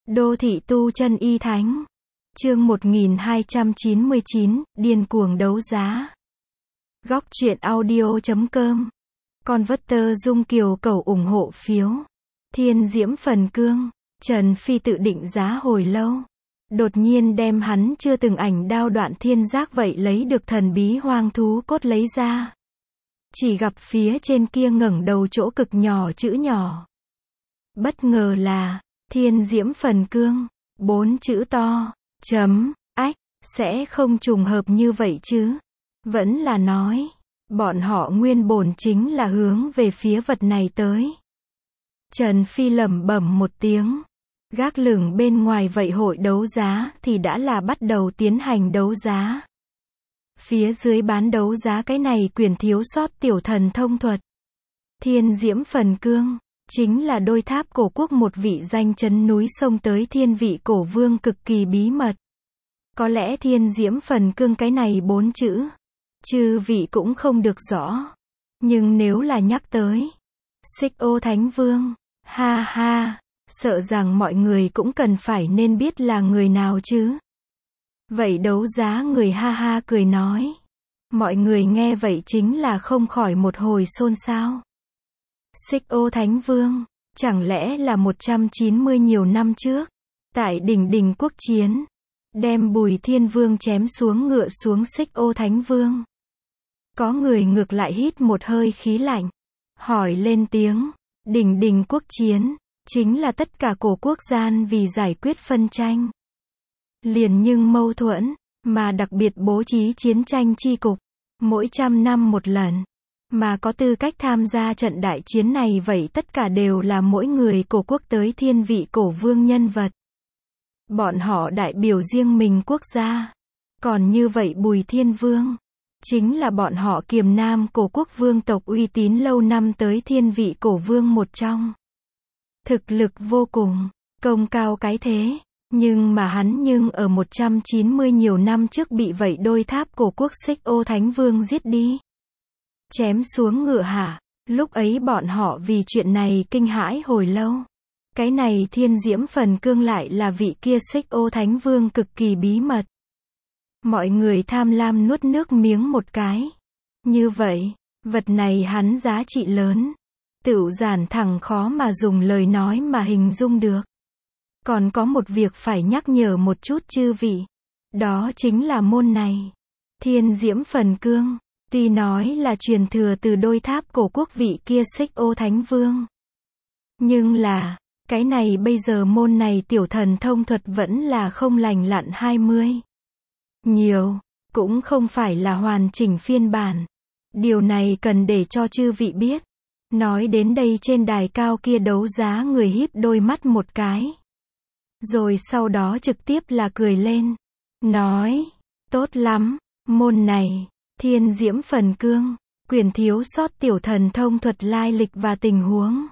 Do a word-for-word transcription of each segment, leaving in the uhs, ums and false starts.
Đô thị tu chân y thánh. Chương một nghìn hai trăm chín mươi chín, điên cuồng đấu giá. Góc truyện audio chấm com. Converter Dung Kiều cầu ủng hộ phiếu. Thiên Diễm Phần Cương. Trần Phi tự định giá hồi lâu. Đột nhiên đem hắn chưa từng ảnh đao đoạn thiên giác vậy lấy được thần bí hoang thú cốt lấy ra. Chỉ gặp phía trên kia ngẩng đầu chỗ cực nhỏ chữ nhỏ. Bất ngờ là Thiên Diễm Phần Cương, bốn chữ to, chấm, ách, sẽ không trùng hợp như vậy chứ. Vẫn là nói, bọn họ nguyên bổn chính là hướng về phía vật này tới. Trần Phi lẩm bẩm một tiếng. Gác lửng bên ngoài vậy hội đấu giá thì đã là bắt đầu tiến hành đấu giá. Phía dưới bán đấu giá cái này quyển thiếu sót tiểu thần thông thuật. Thiên Diễm Phần Cương, chính là đôi tháp cổ quốc một vị danh chấn núi sông tới thiên vị cổ vương cực kỳ bí mật. Có lẽ Thiên Diễm Phần Cương cái này bốn chữ, chư vị cũng không được rõ. Nhưng nếu là nhắc tới Xích Ô Thánh Vương, ha ha, sợ rằng mọi người cũng cần phải nên biết là người nào chứ. Vậy đấu giá người ha ha cười nói. Mọi người nghe vậy chính là không khỏi một hồi xôn xao. Xích Ô Thánh Vương, chẳng lẽ là một trăm chín mươi nhiều năm trước, tại đỉnh đỉnh quốc chiến, đem Bùi Thiên Vương chém xuống ngựa xuống Xích Ô Thánh Vương. Có người ngược lại hít một hơi khí lạnh, hỏi lên tiếng, đỉnh đỉnh quốc chiến, chính là tất cả cổ quốc gian vì giải quyết phân tranh. Liền nhưng mâu thuẫn, mà đặc biệt bố trí chiến tranh chi cục, mỗi trăm năm một lần. Mà có tư cách tham gia trận đại chiến này vậy tất cả đều là mỗi người cổ quốc tới thiên vị cổ vương nhân vật. Bọn họ đại biểu riêng mình quốc gia. Còn như vậy Bùi Thiên Vương, chính là bọn họ Kiềm Nam cổ quốc vương tộc uy tín lâu năm tới thiên vị cổ vương một trong. Thực lực vô cùng, công cao cái thế. Nhưng mà hắn nhưng ở một trăm chín mươi nhiều năm trước bị vậy đôi tháp cổ quốc Xích Ô Thánh Vương giết đi. Chém xuống ngựa hả, lúc ấy bọn họ vì chuyện này kinh hãi hồi lâu. Cái này Thiên Diễm Phần Cương lại là vị kia Xích Ô Thánh Vương cực kỳ bí mật. Mọi người tham lam nuốt nước miếng một cái. Như vậy, vật này hắn giá trị lớn. Tựu giản thẳng khó mà dùng lời nói mà hình dung được. Còn có một việc phải nhắc nhở một chút chư vị. Đó chính là môn này. Thiên Diễm Phần Cương. Tuy nói là truyền thừa từ đôi tháp cổ quốc vị kia Xích Ô Thánh Vương. Nhưng là, cái này bây giờ môn này tiểu thần thông thuật vẫn là không lành lặn hai mươi. Nhiều, cũng không phải là hoàn chỉnh phiên bản. Điều này cần để cho chư vị biết. Nói đến đây trên đài cao kia đấu giá người híp đôi mắt một cái. Rồi sau đó trực tiếp là cười lên. Nói, tốt lắm, môn này. Thiên Diễm Phần Cương, quyển thiếu sót tiểu thần thông thuật lai lịch và tình huống.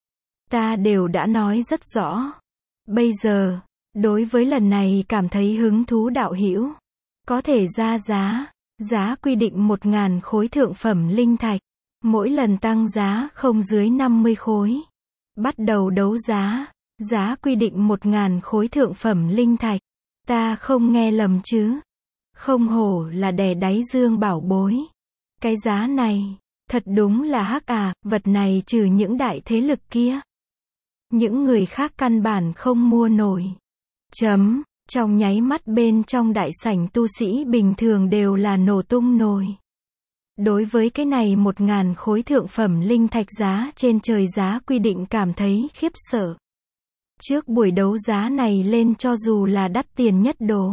Ta đều đã nói rất rõ. Bây giờ, đối với lần này cảm thấy hứng thú đạo hữu, có thể ra giá, giá quy định một ngàn khối thượng phẩm linh thạch, mỗi lần tăng giá không dưới năm mươi khối. Bắt đầu đấu giá, giá quy định một ngàn khối thượng phẩm linh thạch. Ta không nghe lầm chứ? Không hổ là đè đáy dương bảo bối. Cái giá này, thật đúng là hắc à, vật này trừ những đại thế lực kia. Những người khác căn bản không mua nổi. Chấm, trong nháy mắt bên trong đại sảnh tu sĩ bình thường đều là nổ tung nổi. Đối với cái này một ngàn khối thượng phẩm linh thạch giá trên trời giá quy định cảm thấy khiếp sợ. Trước buổi đấu giá này lên cho dù là đắt tiền nhất đồ.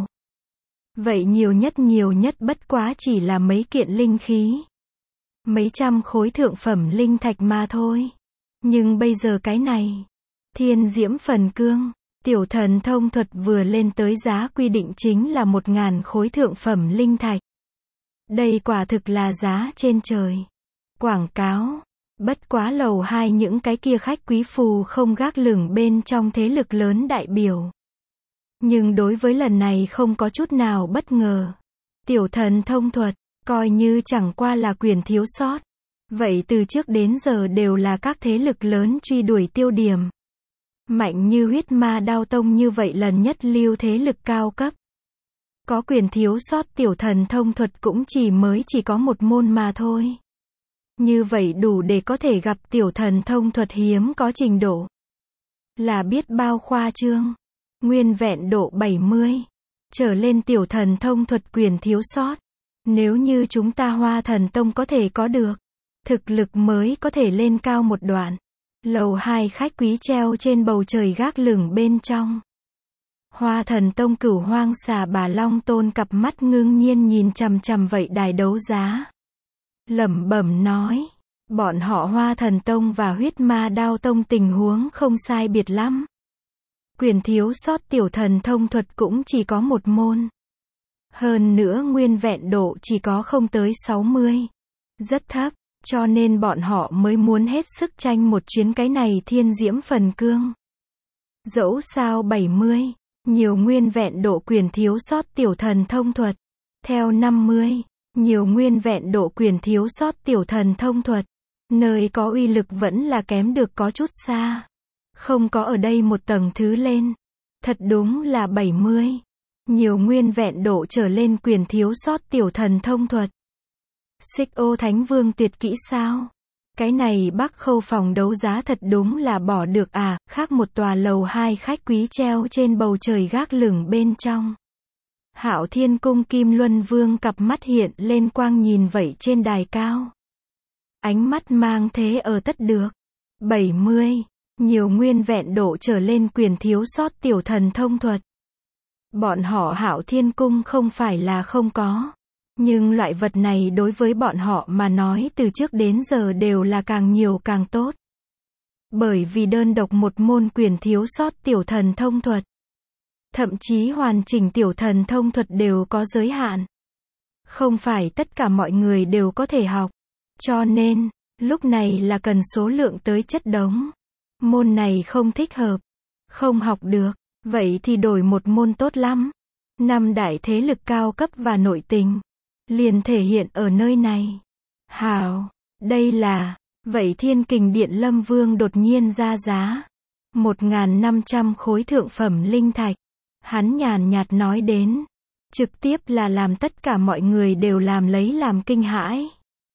Vậy nhiều nhất nhiều nhất bất quá chỉ là mấy kiện linh khí. Mấy trăm khối thượng phẩm linh thạch mà thôi. Nhưng bây giờ cái này, Thiên Diễm Phần Cương, tiểu thần thông thuật vừa lên tới giá quy định chính là một ngàn khối thượng phẩm linh thạch. Đây quả thực là giá trên trời. Quảng cáo, bất quá lầu hai những cái kia khách quý phù không gác lửng bên trong thế lực lớn đại biểu. Nhưng đối với lần này không có chút nào bất ngờ. Tiểu thần thông thuật, coi như chẳng qua là quyển thiếu sót. Vậy từ trước đến giờ đều là các thế lực lớn truy đuổi tiêu điểm. Mạnh như huyết ma đao tông như vậy lần nhất lưu thế lực cao cấp. Có quyền thiếu sót tiểu thần thông thuật cũng chỉ mới chỉ có một môn mà thôi. Như vậy đủ để có thể gặp tiểu thần thông thuật hiếm có trình độ. Là biết bao khoa trương. Nguyên vẹn độ bảy mươi. Trở lên tiểu thần thông thuật quyền thiếu sót. Nếu như chúng ta Hoa Thần Tông có thể có được. Thực lực mới có thể lên cao một đoạn. Lầu hai khách quý treo trên bầu trời gác lửng bên trong. Hoa Thần Tông Cửu Hoang Xà Bà Long Tôn cặp mắt ngưng nhiên nhìn chằm chằm vậy đài đấu giá. Lẩm bẩm nói. Bọn họ Hoa Thần Tông và Huyết Ma Đao Tông tình huống không sai biệt lắm. Quyền thiếu sót tiểu thần thông thuật cũng chỉ có một môn. Hơn nữa nguyên vẹn độ chỉ có không tới sáu mươi. Rất thấp, cho nên bọn họ mới muốn hết sức tranh một chuyến cái này thiên diễm phần cương. Dẫu sao bảy mươi, nhiều nguyên vẹn độ quyền thiếu sót tiểu thần thông thuật. Theo năm mươi, nhiều nguyên vẹn độ quyền thiếu sót tiểu thần thông thuật. Nơi có uy lực vẫn là kém được có chút xa. Không có ở đây một tầng thứ lên. Thật đúng là bảy mươi. Nhiều nguyên vẹn độ trở lên quyền thiếu sót tiểu thần thông thuật. Xích Ô Thánh Vương tuyệt kỹ sao? Cái này Bắc Khâu phòng đấu giá thật đúng là bỏ được à, khác một tòa lầu hai khách quý treo trên bầu trời gác lửng bên trong. Hạo Thiên Cung Kim Luân Vương cặp mắt hiện lên quang nhìn vậy trên đài cao. Ánh mắt mang thế ở tất được. bảy mươi. Nhiều nguyên vẹn độ trở lên quyền thiếu sót tiểu thần thông thuật. Bọn họ Hạo Thiên Cung không phải là không có. Nhưng loại vật này đối với bọn họ mà nói từ trước đến giờ đều là càng nhiều càng tốt. Bởi vì đơn độc một môn quyền thiếu sót tiểu thần thông thuật. Thậm chí hoàn chỉnh tiểu thần thông thuật đều có giới hạn. Không phải tất cả mọi người đều có thể học. Cho nên, lúc này là cần số lượng tới chất đống. Môn này không thích hợp. Không học được. Vậy thì đổi một môn tốt lắm. Năm đại thế lực cao cấp và nội tình. Liền thể hiện ở nơi này. Hào, đây là, vậy Thiên Kình Điện Lâm Vương đột nhiên ra giá. một nghìn năm trăm khối thượng phẩm linh thạch. Hắn nhàn nhạt nói đến. Trực tiếp là làm tất cả mọi người đều làm lấy làm kinh hãi.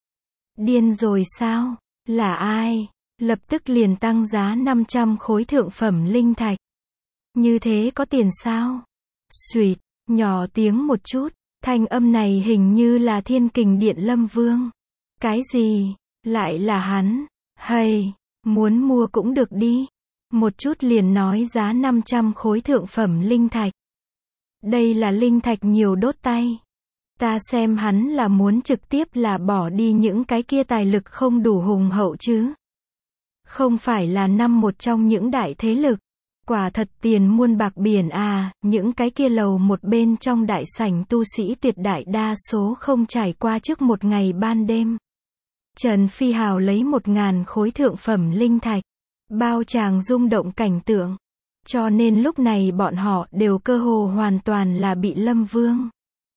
Điên rồi sao? Là ai? Lập tức liền tăng giá năm trăm khối thượng phẩm linh thạch. Như thế có tiền sao? Xuyệt, nhỏ tiếng một chút. Thanh âm này hình như là Thiên Kình Điện Lâm Vương. Cái gì? Lại là hắn? Hay, muốn mua cũng được đi. Một chút liền nói giá năm trăm khối thượng phẩm linh thạch. Đây là linh thạch nhiều đốt tay. Ta xem hắn là muốn trực tiếp là bỏ đi những cái kia tài lực không đủ hùng hậu chứ. Không phải là năm một trong những đại thế lực. Quả thật tiền muôn bạc biển à, những cái kia lầu một bên trong đại sảnh tu sĩ tuyệt đại đa số không trải qua trước một ngày ban đêm. Trần Phi Hào lấy một ngàn khối thượng phẩm linh thạch, bao tràng rung động cảnh tượng. Cho nên lúc này bọn họ đều cơ hồ hoàn toàn là bị Lâm Vương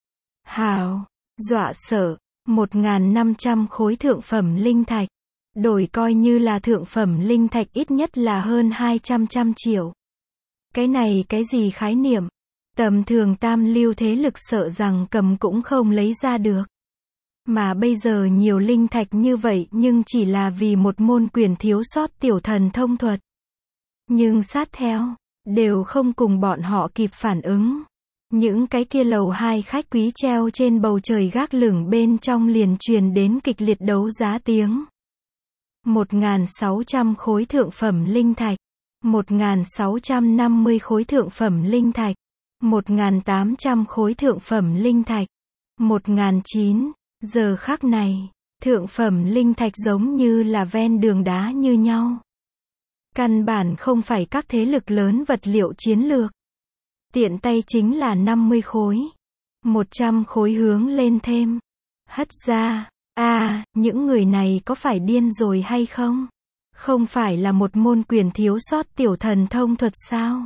Hào dọa sợ. Một ngàn năm trăm khối thượng phẩm linh thạch, đổi coi như là thượng phẩm linh thạch ít nhất là hơn hai trăm trăm triệu. Cái này cái gì khái niệm? Tầm thường tam lưu thế lực sợ rằng cầm cũng không lấy ra được. Mà bây giờ nhiều linh thạch như vậy nhưng chỉ là vì một môn quyền thiếu sót tiểu thần thông thuật. Nhưng sát theo, đều không cùng bọn họ kịp phản ứng. Những cái kia lầu hai khách quý treo trên bầu trời gác lửng bên trong liền truyền đến kịch liệt đấu giá tiếng. một nghìn sáu trăm khối thượng phẩm linh thạch. một nghìn sáu trăm năm mươi khối thượng phẩm linh thạch. một nghìn tám trăm khối thượng phẩm linh thạch. một nghìn chín. Giờ khắc này, thượng phẩm linh thạch giống như là ven đường đá như nhau. Căn bản không phải các thế lực lớn vật liệu chiến lược. Tiện tay chính là năm mươi khối. một trăm khối hướng lên thêm. Hất ra. À, những người này có phải điên rồi hay không? Không phải là một môn quyền thiếu sót tiểu thần thông thuật sao?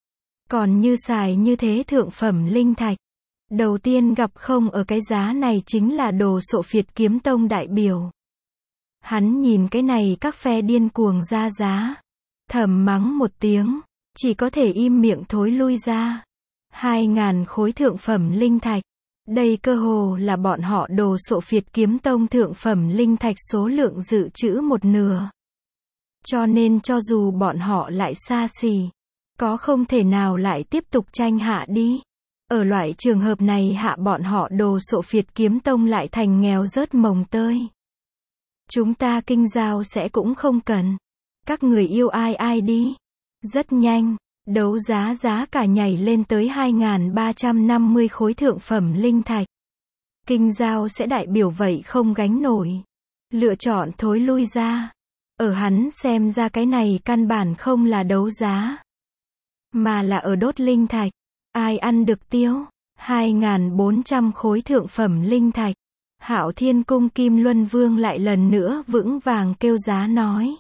Còn như xài như thế thượng phẩm linh thạch. Đầu tiên gặp không ở cái giá này chính là Đồ Sộ Phiệt Kiếm Tông đại biểu. Hắn nhìn cái này các phe điên cuồng ra giá. thầm mắng một tiếng, chỉ có thể im miệng thối lui ra. Hai ngàn khối thượng phẩm linh thạch. Đây cơ hồ là bọn họ Đồ Sộ Phiệt Kiếm Tông thượng phẩm linh thạch số lượng dự trữ một nửa. Cho nên cho dù bọn họ lại xa xỉ, có không thể nào lại tiếp tục tranh hạ đi. Ở loại trường hợp này hạ bọn họ Đồ Sộ Phiệt Kiếm Tông lại thành nghèo rớt mồng tơi. Chúng ta kinh giao sẽ cũng không cần. Các người yêu ai ai đi. Rất nhanh, đấu giá giá cả nhảy lên tới hai nghìn ba trăm năm mươi khối thượng phẩm linh thạch. Kinh giao sẽ đại biểu vậy không gánh nổi. Lựa chọn thối lui ra. Ở hắn xem ra cái này căn bản không là đấu giá, mà là ở đốt linh thạch. Ai ăn được tiêu? hai nghìn bốn trăm khối thượng phẩm linh thạch. Hạo Thiên Cung Kim Luân Vương lại lần nữa vững vàng kêu giá nói.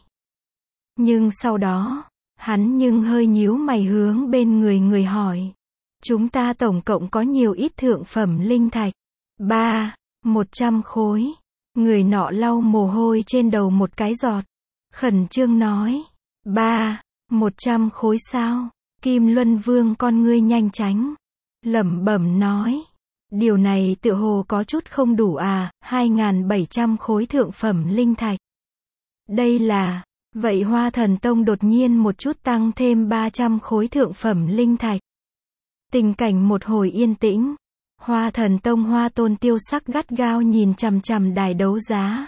Nhưng sau đó, hắn nhưng hơi nhíu mày hướng bên người người hỏi. Chúng ta tổng cộng có nhiều ít thượng phẩm linh thạch? Ba, một trăm khối. Người nọ lau mồ hôi trên đầu một cái giọt. Khẩn trương nói. Ba, một trăm khối sao? Kim Luân Vương con ngươi nhanh tránh. Lẩm bẩm nói. Điều này tựa hồ có chút không đủ à, hai nghìn bảy trăm khối thượng phẩm linh thạch. Đây là, vậy Hoa Thần Tông đột nhiên một chút tăng thêm ba trăm khối thượng phẩm linh thạch. Tình cảnh một hồi yên tĩnh. Hoa Thần Tông Hoa Tôn Tiêu Sắc gắt gao nhìn chằm chằm đài đấu giá.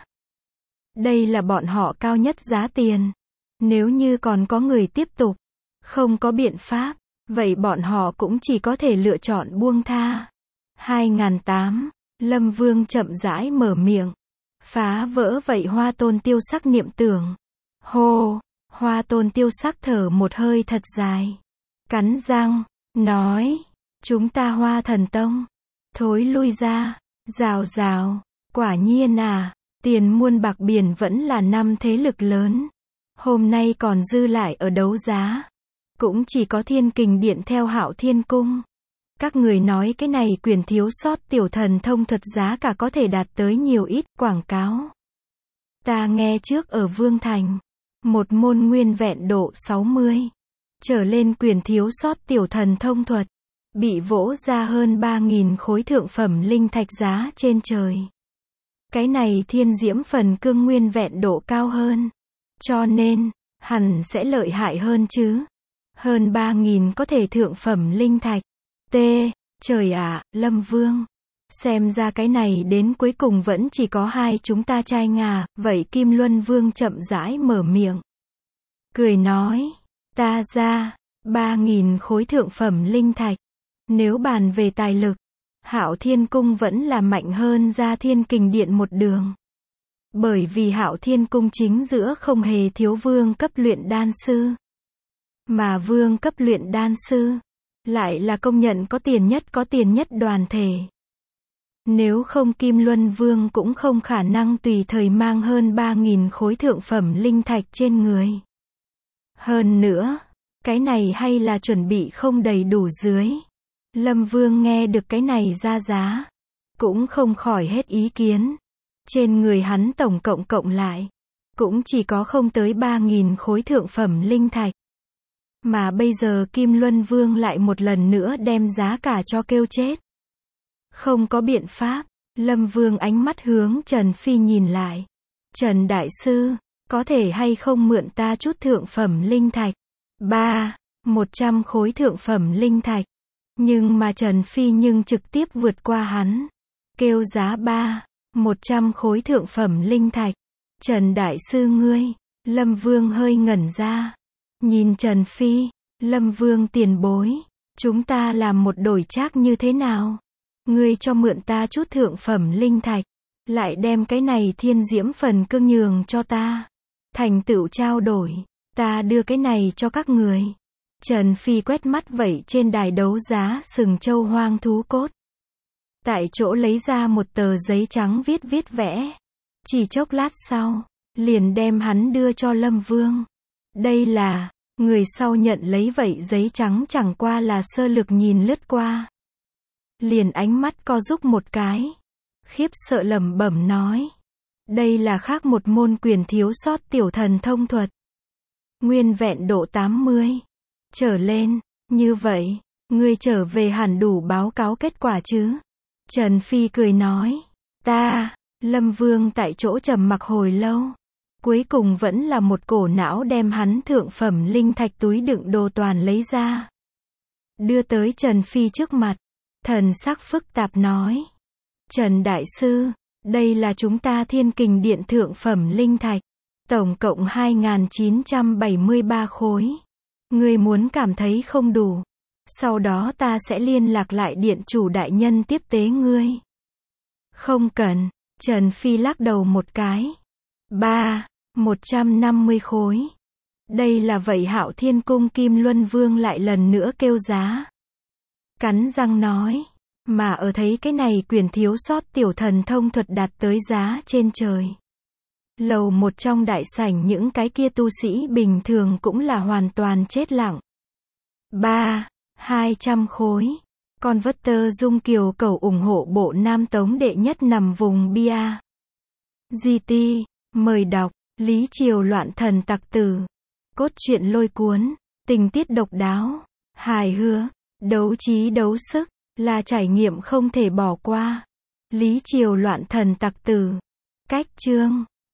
Đây là bọn họ cao nhất giá tiền. Nếu như còn có người tiếp tục, không có biện pháp, vậy bọn họ cũng chỉ có thể lựa chọn buông tha. hai nghìn tám, Lâm Vương chậm rãi mở miệng. Phá vỡ vậy Hoa Tôn Tiêu Sắc niệm tưởng. Hô, Hoa Tôn Tiêu Sắc thở một hơi thật dài. Cắn răng, nói, chúng ta Hoa Thần Tông, thối lui ra, rào rào, quả nhiên à, tiền muôn bạc biển vẫn là năm thế lực lớn. Hôm nay còn dư lại ở đấu giá. Cũng chỉ có Thiên Kình Điện theo Hạo Thiên Cung. Các người nói cái này quyền thiếu sót tiểu thần thông thuật giá cả có thể đạt tới nhiều ít quảng cáo. Ta nghe trước ở Vương Thành. Một môn nguyên vẹn độ sáu mươi. Trở lên quyền thiếu sót tiểu thần thông thuật. Bị vỗ ra hơn ba nghìn khối thượng phẩm linh thạch giá trên trời. Cái này thiên diễm phần cương nguyên vẹn độ cao hơn. Cho nên, hẳn sẽ lợi hại hơn chứ. Hơn ba nghìn có thể thượng phẩm linh thạch. T. Trời ạ, Lâm Vương. Xem ra cái này đến cuối cùng vẫn chỉ có hai chúng ta trai ngà. Vậy Kim Luân Vương chậm rãi mở miệng. Cười nói. Ta ra. Ba nghìn khối thượng phẩm linh thạch. Nếu bàn về tài lực, Hạo Thiên Cung vẫn là mạnh hơn ra Thiên Kình Điện một đường. Bởi vì Hạo Thiên Cung chính giữa không hề thiếu vương cấp luyện đan sư. Mà vương cấp luyện đan sư lại là công nhận có tiền nhất có tiền nhất đoàn thể. Nếu không Kim Luân Vương cũng không khả năng tùy thời mang hơn ba nghìn khối thượng phẩm linh thạch trên người. Hơn nữa, cái này hay là chuẩn bị không đầy đủ dưới. Lâm Vương nghe được cái này ra giá, cũng không khỏi hết ý kiến. Trên người hắn tổng cộng cộng lại, cũng chỉ có không tới ba nghìn khối thượng phẩm linh thạch. Mà bây giờ Kim Luân Vương lại một lần nữa đem giá cả cho kêu chết. Không có biện pháp, Lâm Vương ánh mắt hướng Trần Phi nhìn lại. Trần Đại Sư, có thể hay không mượn ta chút thượng phẩm linh thạch? Ba, một trăm khối thượng phẩm linh thạch. Nhưng mà Trần Phi nhưng trực tiếp vượt qua hắn. Kêu giá ba, một trăm khối thượng phẩm linh thạch. Trần Đại Sư ngươi, Lâm Vương hơi ngẩn ra. Nhìn Trần Phi, Lâm Vương tiền bối. Chúng ta làm một đổi trác như thế nào? Ngươi cho mượn ta chút thượng phẩm linh thạch. Lại đem cái này thiên diễm phần cương nhường cho ta. Thành tựu trao đổi. Ta đưa cái này cho các người. Trần Phi quét mắt vậy trên đài đấu giá sừng châu hoang thú cốt. Tại chỗ lấy ra một tờ giấy trắng viết viết vẽ. Chỉ chốc lát sau, liền đem hắn đưa cho Lâm Vương. Đây là, người sau nhận lấy vậy giấy trắng chẳng qua là sơ lược nhìn lướt qua. Liền ánh mắt co rúm một cái. Khiếp sợ lẩm bẩm nói. Đây là khác một môn quyền thiếu sót tiểu thần thông thuật. nguyên vẹn độ tám mươi trở lên. Như vậy, ngươi trở về hẳn đủ báo cáo kết quả chứ? Trần Phi cười nói. Ta, Lâm Vương tại chỗ trầm mặc hồi lâu. Cuối cùng vẫn là một cổ não đem hắn thượng phẩm linh thạch túi đựng đồ toàn lấy ra. Đưa tới Trần Phi trước mặt. Thần sắc phức tạp nói. Trần Đại Sư, đây là chúng ta Thiên Kình Điện thượng phẩm linh thạch. Tổng cộng hai nghìn chín trăm bảy mươi ba khối. Ngươi muốn cảm thấy không đủ. Sau đó ta sẽ liên lạc lại điện chủ đại nhân tiếp tế ngươi. Không cần, Trần Phi lắc đầu một cái. Ba, một trăm năm mươi khối. Đây là vậy Hạo Thiên Cung Kim Luân Vương lại lần nữa kêu giá. Cắn răng nói. Mà ở thấy cái này quyền thiếu sót tiểu thần thông thuật đạt tới giá trên trời. Lầu một trong đại sảnh những cái kia tu sĩ bình thường cũng là hoàn toàn chết lặng. Ba, hai trăm khối. Con vất tơ dung kiều cầu ủng hộ bộ nam tống đệ nhất nằm vùng bia. giê tê, mời đọc, Lý Triều loạn thần tặc tử. Cốt truyện lôi cuốn, tình tiết độc đáo, hài hước, đấu trí đấu sức, là trải nghiệm không thể bỏ qua. Lý Triều loạn thần tặc tử. Cách chương